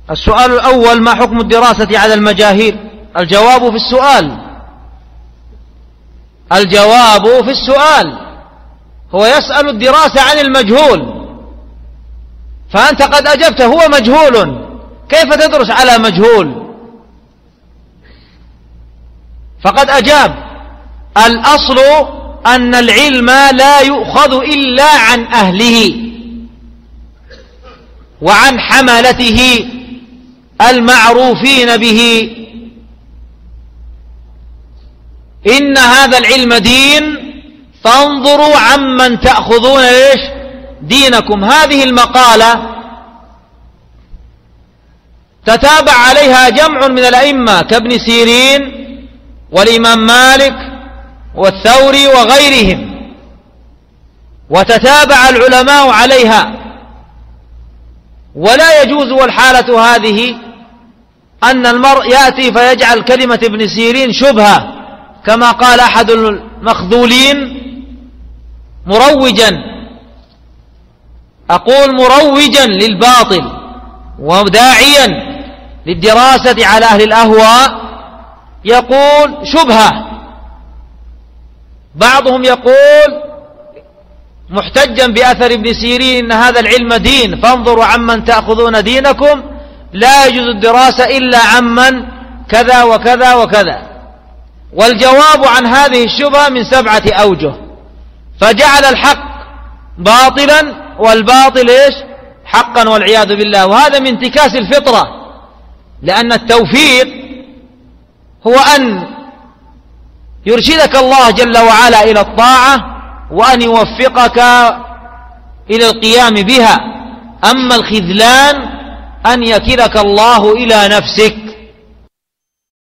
السؤال الأول: ما حكم الدراسة على المجاهيل؟ الجواب في السؤال هو يسأل الدراسة عن المجهول، فأنت قد أجبت هو مجهول، كيف تدرس على مجهول؟ فقد أجاب: الأصل أن العلم لا يؤخذ إلا عن أهله وعن حملته المعروفين به. إن هذا العلم دين، فانظروا عمن تأخذون دينكم. هذه المقالة تتابع عليها جمع من الأئمة كابن سيرين والإمام مالك والثوري وغيرهم، وتتابع العلماء عليها. ولا يجوز والحالة هذه أن المرء يأتي فيجعل كلمة ابن سيرين شبهة، كما قال أحد المخذولين مروجا للباطل وداعيا للدراسة على أهل الأهواء، يقول شبهة. بعضهم يقول محتجا بأثر ابن سيرين: إن هذا العلم دين، فانظروا عمن تأخذون دينكم، لا يجوز الدراسة إلا عمن كذا وكذا وكذا. والجواب عن هذه الشبهة من 7 أوجه، فجعل الحق باطلا والباطل حقا والعياذ بالله. وهذا من انتكاس الفطرة، لأن التوفيق هو أن يرشدك الله جل وعلا إلى الطاعة وأن يوفقك إلى القيام بها. أما الخذلان أن يكلك الله إلى نفسك.